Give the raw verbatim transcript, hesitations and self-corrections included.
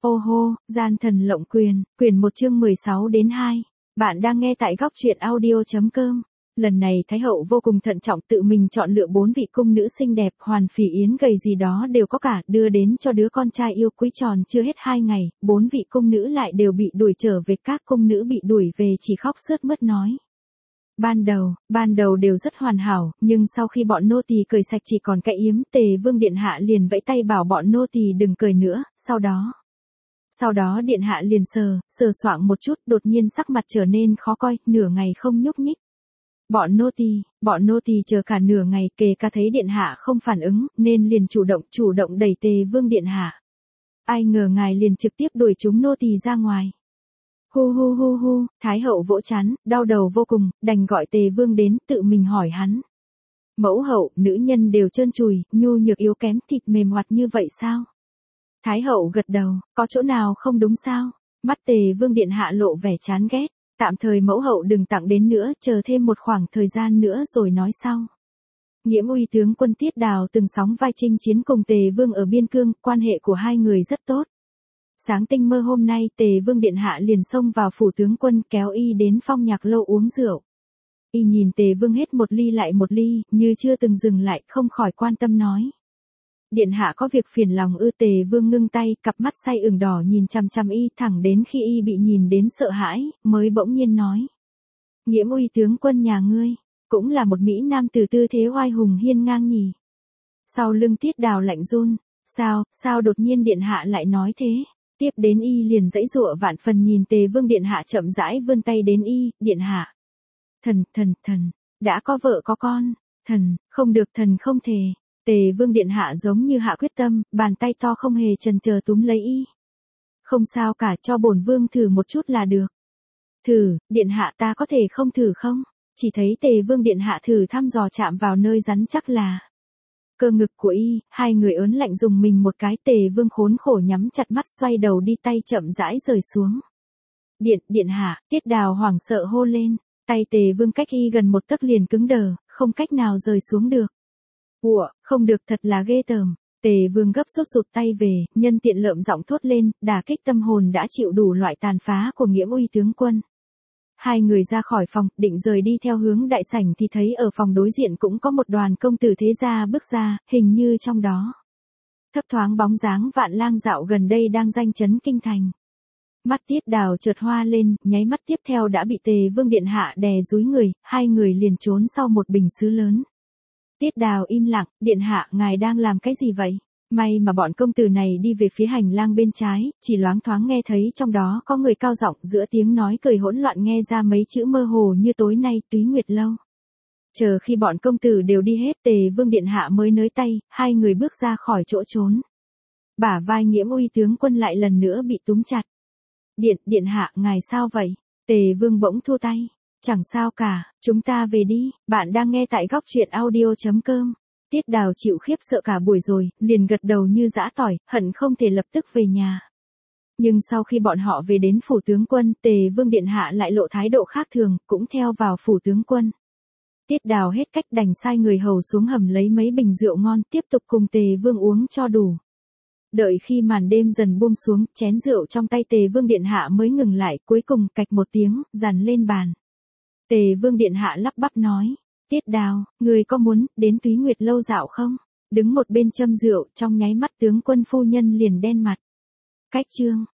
Ô hô, gian thần lộng quyền, quyển một chương mười sáu đến hai. Bạn đang nghe tại góc truyện audio.com. Lần này Thái hậu vô cùng thận trọng tự mình chọn lựa bốn vị cung nữ xinh đẹp, hoàn phỉ yến gầy gì đó đều có cả, đưa đến cho đứa con trai yêu quý. Tròn chưa hết hai ngày, bốn vị cung nữ lại đều bị đuổi trở về. Các cung nữ bị đuổi về chỉ khóc sướt mướt nói. Ban đầu, ban đầu đều rất hoàn hảo, nhưng sau khi bọn nô tỳ cười sạch chỉ còn cái yếm, Tề Vương điện hạ liền vẫy tay bảo bọn nô tỳ đừng cười nữa, sau đó. Sau đó điện hạ liền sờ, sờ soạng một chút, đột nhiên sắc mặt trở nên khó coi, nửa ngày không nhúc nhích. Bọn nô tỳ, bọn nô tỳ chờ cả nửa ngày, kể cả thấy điện hạ không phản ứng, nên liền chủ động, chủ động đẩy Tề Vương điện hạ. Ai ngờ ngài liền trực tiếp đuổi chúng nô tỳ ra ngoài. Hu hu hu hu, Thái hậu vỗ trán, đau đầu vô cùng, đành gọi Tề Vương đến, tự mình hỏi hắn. Mẫu hậu, nữ nhân đều trơn trùi, nhu nhược yếu kém, thịt mềm hoạt như vậy sao? Thái hậu gật đầu, có chỗ nào không đúng sao? Mắt Tề Vương điện hạ lộ vẻ chán ghét, tạm thời mẫu hậu đừng tặng đến nữa, chờ thêm một khoảng thời gian nữa rồi nói sau. Nghiễm uy tướng quân Tiết Đào từng sóng vai chinh chiến cùng Tề Vương ở biên cương, quan hệ của hai người rất tốt. Sáng tinh mơ hôm nay Tề Vương điện hạ liền xông vào phủ tướng quân, kéo y đến Phong Nhạc Lâu uống rượu. Y nhìn Tề Vương hết một ly lại một ly, như chưa từng dừng lại, không khỏi quan tâm nói. Điện hạ có việc phiền lòng ư? Tề Vương ngưng tay, cặp mắt say ửng đỏ nhìn chằm chằm y, thẳng đến khi y bị nhìn đến sợ hãi, mới bỗng nhiên nói. Nghiễm uy tướng quân nhà ngươi, cũng là một mỹ nam tử tư thế oai hùng hiên ngang nhỉ. Sau lưng Tiết Đào lạnh run, sao, sao đột nhiên điện hạ lại nói thế? Tiếp đến y liền giãy giụa vạn phần nhìn Tề Vương điện hạ chậm rãi vươn tay đến y, điện hạ. Thần, thần, thần, đã có vợ có con, thần, không được, thần không thể. Tề Vương điện hạ giống như hạ quyết tâm, bàn tay to không hề chần chờ túm lấy y. Không sao cả, cho bổn vương thử một chút là được. Thử, điện hạ ta có thể không thử không? Chỉ thấy Tề Vương điện hạ thử thăm dò chạm vào nơi rắn chắc là cơ ngực của y, hai người ớn lạnh dùng mình một cái. Tề Vương khốn khổ nhắm chặt mắt xoay đầu đi, tay chậm rãi rời xuống. Điện, điện hạ, Tiết Đào hoảng sợ hô lên, tay Tề Vương cách y gần một tấc liền cứng đờ, không cách nào rời xuống được. Ủa, không được, thật là ghê tởm. Tề Vương gấp rút rụt tay về, nhân tiện lợm giọng thốt lên, đả kích tâm hồn đã chịu đủ loại tàn phá của Nghiễm uy tướng quân. Hai người ra khỏi phòng, định rời đi theo hướng đại sảnh thì thấy ở phòng đối diện cũng có một đoàn công tử thế gia bước ra, hình như trong đó thấp thoáng bóng dáng Vạn Lang dạo gần đây đang danh chấn kinh thành. Mắt Tiết Đào chợt hoa lên, nháy mắt tiếp theo đã bị Tề Vương điện hạ đè dúi người, hai người liền trốn sau một bình sứ lớn. Tiết Đào im lặng, điện hạ, ngài đang làm cái gì vậy? May mà bọn công tử này đi về phía hành lang bên trái, chỉ loáng thoáng nghe thấy trong đó có người cao giọng, giữa tiếng nói cười hỗn loạn nghe ra mấy chữ mơ hồ như tối nay Túy Nguyệt Lâu. Chờ khi bọn công tử đều đi hết, Tề Vương điện hạ mới nới tay, hai người bước ra khỏi chỗ trốn. Bả vai Nghiễm uy tướng quân lại lần nữa bị túm chặt. Điện, điện hạ, ngài sao vậy? Tề Vương bỗng thua tay. Chẳng sao cả, chúng ta về đi. Bạn đang nghe tại góc truyện audio.com. Tiết Đào chịu khiếp sợ cả buổi rồi, liền gật đầu như giã tỏi, hận không thể lập tức về nhà. Nhưng sau khi bọn họ về đến phủ tướng quân, Tề Vương điện hạ lại lộ thái độ khác thường, cũng theo vào phủ tướng quân. Tiết Đào hết cách đành sai người hầu xuống hầm lấy mấy bình rượu ngon, tiếp tục cùng Tề Vương uống cho đủ. Đợi khi màn đêm dần buông xuống, chén rượu trong tay Tề Vương điện hạ mới ngừng lại, cuối cùng cạch một tiếng, dàn lên bàn. Tề Vương điện hạ lắp bắp nói. Tiết Đào, người có muốn đến Túy Nguyệt Lâu dạo không? Đứng một bên châm rượu, trong nháy mắt tướng quân phu nhân liền đen mặt. Cách chương,